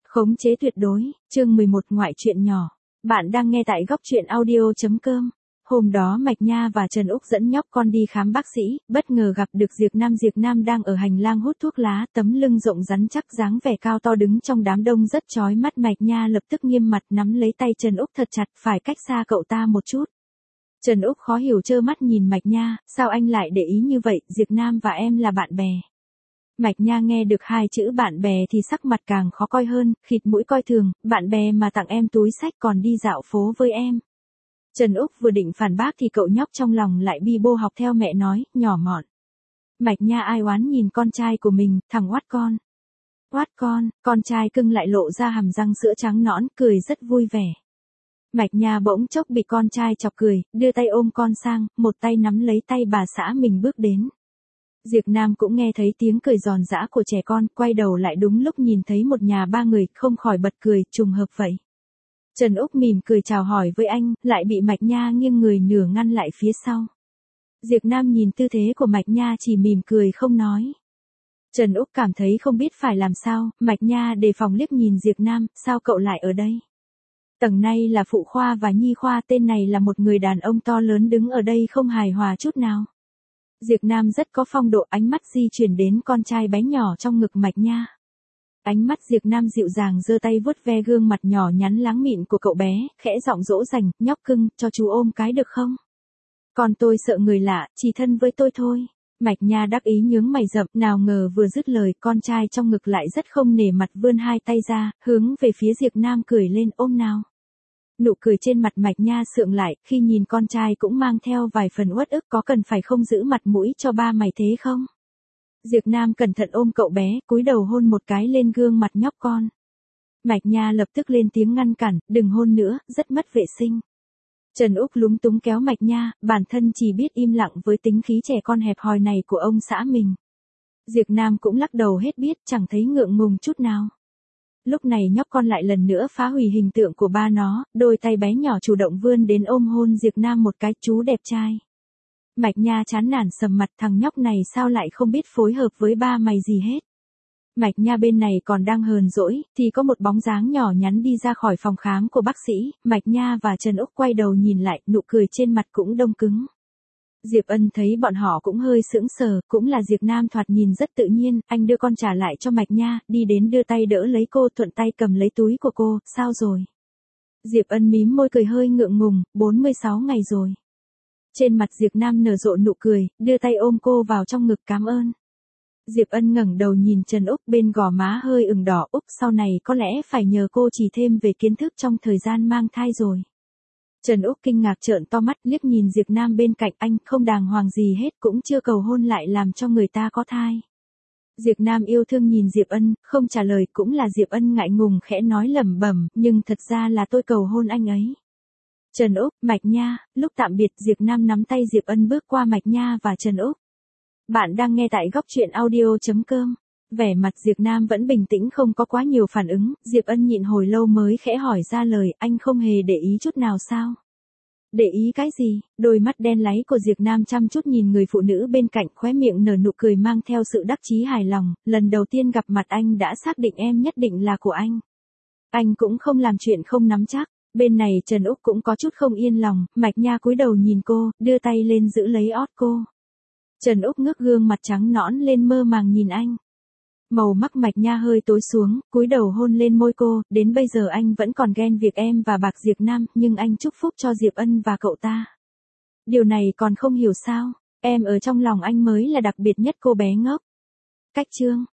Khống chế tuyệt đối, chương 11 ngoại truyện nhỏ. Bạn đang nghe tại góc truyện audio.com. Hôm đó Mạch Nha và Trần Úc dẫn nhóc con đi khám bác sĩ, bất ngờ gặp được Diệp Nam. Diệp Nam đang ở hành lang hút thuốc lá, tấm lưng rộng rắn chắc dáng vẻ cao to đứng trong đám đông rất chói mắt. Mạch Nha lập tức nghiêm mặt nắm lấy tay Trần Úc thật chặt, phải cách xa cậu ta một chút. Trần Úc khó hiểu trơ mắt nhìn Mạch Nha, sao anh lại để ý như vậy, Diệp Nam và em là bạn bè. Mạch Nha nghe được hai chữ bạn bè thì sắc mặt càng khó coi hơn, khịt mũi coi thường, bạn bè mà tặng em túi xách còn đi dạo phố với em. Trần Úc vừa định phản bác thì cậu nhóc trong lòng lại bi bô học theo mẹ nói, nhỏ mọn. Mạch Nha ai oán nhìn con trai của mình, thằng oát con. Oát con trai cưng lại lộ ra hàm răng sữa trắng nõn, cười rất vui vẻ. Mạch Nha bỗng chốc bị con trai chọc cười, đưa tay ôm con sang, một tay nắm lấy tay bà xã mình bước đến. Diệp Nam cũng nghe thấy tiếng cười giòn giã của trẻ con, quay đầu lại đúng lúc nhìn thấy một nhà ba người, không khỏi bật cười, trùng hợp vậy. Trần Úc mỉm cười chào hỏi với anh, lại bị Mạch Nha nghiêng người nửa ngăn lại phía sau. Diệp Nam nhìn tư thế của Mạch Nha chỉ mỉm cười không nói. Trần Úc cảm thấy không biết phải làm sao, Mạch Nha đề phòng liếc nhìn Diệp Nam, sao cậu lại ở đây? Tầng này là phụ khoa và nhi khoa, tên này là một người đàn ông to lớn đứng ở đây không hài hòa chút nào. Diệp Nam rất có phong độ, ánh mắt di chuyển đến con trai bé nhỏ trong ngực Mạch Nha. Ánh mắt Diệp Nam dịu dàng giơ tay vuốt ve gương mặt nhỏ nhắn láng mịn của cậu bé, khẽ giọng dỗ dành, nhóc cưng, cho chú ôm cái được không? Còn tôi sợ người lạ, chỉ thân với tôi thôi. Mạch Nha đắc ý nhướng mày rậm, nào ngờ vừa dứt lời, con trai trong ngực lại rất không nể mặt vươn hai tay ra, hướng về phía Diệp Nam cười lên, ôm nào. Nụ cười trên mặt Mạch Nha sượng lại, khi nhìn con trai cũng mang theo vài phần uất ức, có cần phải không giữ mặt mũi cho ba mày thế không? Diệp Nam cẩn thận ôm cậu bé, cúi đầu hôn một cái lên gương mặt nhóc con. Mạch Nha lập tức lên tiếng ngăn cản, đừng hôn nữa, rất mất vệ sinh. Trần Úc lúng túng kéo Mạch Nha, bản thân chỉ biết im lặng với tính khí trẻ con hẹp hòi này của ông xã mình. Diệp Nam cũng lắc đầu hết biết, chẳng thấy ngượng ngùng chút nào. Lúc này nhóc con lại lần nữa phá hủy hình tượng của ba nó, đôi tay bé nhỏ chủ động vươn đến ôm hôn Diệp Nam một cái, chú đẹp trai. Mạch Nha chán nản sầm mặt, thằng nhóc này sao lại không biết phối hợp với ba mày gì hết. Mạch Nha bên này còn đang hờn dỗi, thì có một bóng dáng nhỏ nhắn đi ra khỏi phòng khám của bác sĩ, Mạch Nha và Trần Úc quay đầu nhìn lại, nụ cười trên mặt cũng đông cứng. Diệp Ân thấy bọn họ cũng hơi sững sờ, cũng là Diệp Nam thoạt nhìn rất tự nhiên, anh đưa con trả lại cho Mạch Nha, đi đến đưa tay đỡ lấy cô, thuận tay cầm lấy túi của cô, sao rồi? Diệp Ân mím môi cười hơi ngượng ngùng, 46 ngày rồi. Trên mặt Diệp Nam nở rộ nụ cười, đưa tay ôm cô vào trong ngực, cảm ơn. Diệp Ân ngẩng đầu nhìn Trần Úc, bên gò má hơi ửng đỏ, Úc sau này có lẽ phải nhờ cô chỉ thêm về kiến thức trong thời gian mang thai rồi. Trần Úc kinh ngạc trợn to mắt, liếc nhìn Diệp Nam bên cạnh, anh không đàng hoàng gì hết, cũng chưa cầu hôn lại làm cho người ta có thai. Diệp Nam yêu thương nhìn Diệp Ân, không trả lời, cũng là Diệp Ân ngại ngùng khẽ nói lẩm bẩm, nhưng thật ra là tôi cầu hôn anh ấy. Trần Úc, Mạch Nha, lúc tạm biệt Diệp Nam nắm tay Diệp Ân bước qua Mạch Nha và Trần Úc. Bạn đang nghe tại góc truyện audio.com. Vẻ mặt Diệp Nam vẫn bình tĩnh không có quá nhiều phản ứng, Diệp Ân nhịn hồi lâu mới khẽ hỏi ra lời, anh không hề để ý chút nào sao? Để ý cái gì? Đôi mắt đen láy của Diệp Nam chăm chút nhìn người phụ nữ bên cạnh, khóe miệng nở nụ cười mang theo sự đắc chí hài lòng, lần đầu tiên gặp mặt anh đã xác định em nhất định là của anh. Anh cũng không làm chuyện không nắm chắc. Bên này Trần Úc cũng có chút không yên lòng, Mạch Nha cúi đầu nhìn cô, đưa tay lên giữ lấy ót cô. Trần Úc ngước gương mặt trắng nõn lên mơ màng nhìn anh. Màu mắt Mạch Nha hơi tối xuống, cúi đầu hôn lên môi cô, đến bây giờ anh vẫn còn ghen việc em và bạc Diệp Nam, nhưng anh chúc phúc cho Diệp Ân và cậu ta. Điều này còn không hiểu sao, em ở trong lòng anh mới là đặc biệt nhất, cô bé ngốc. Cách chương.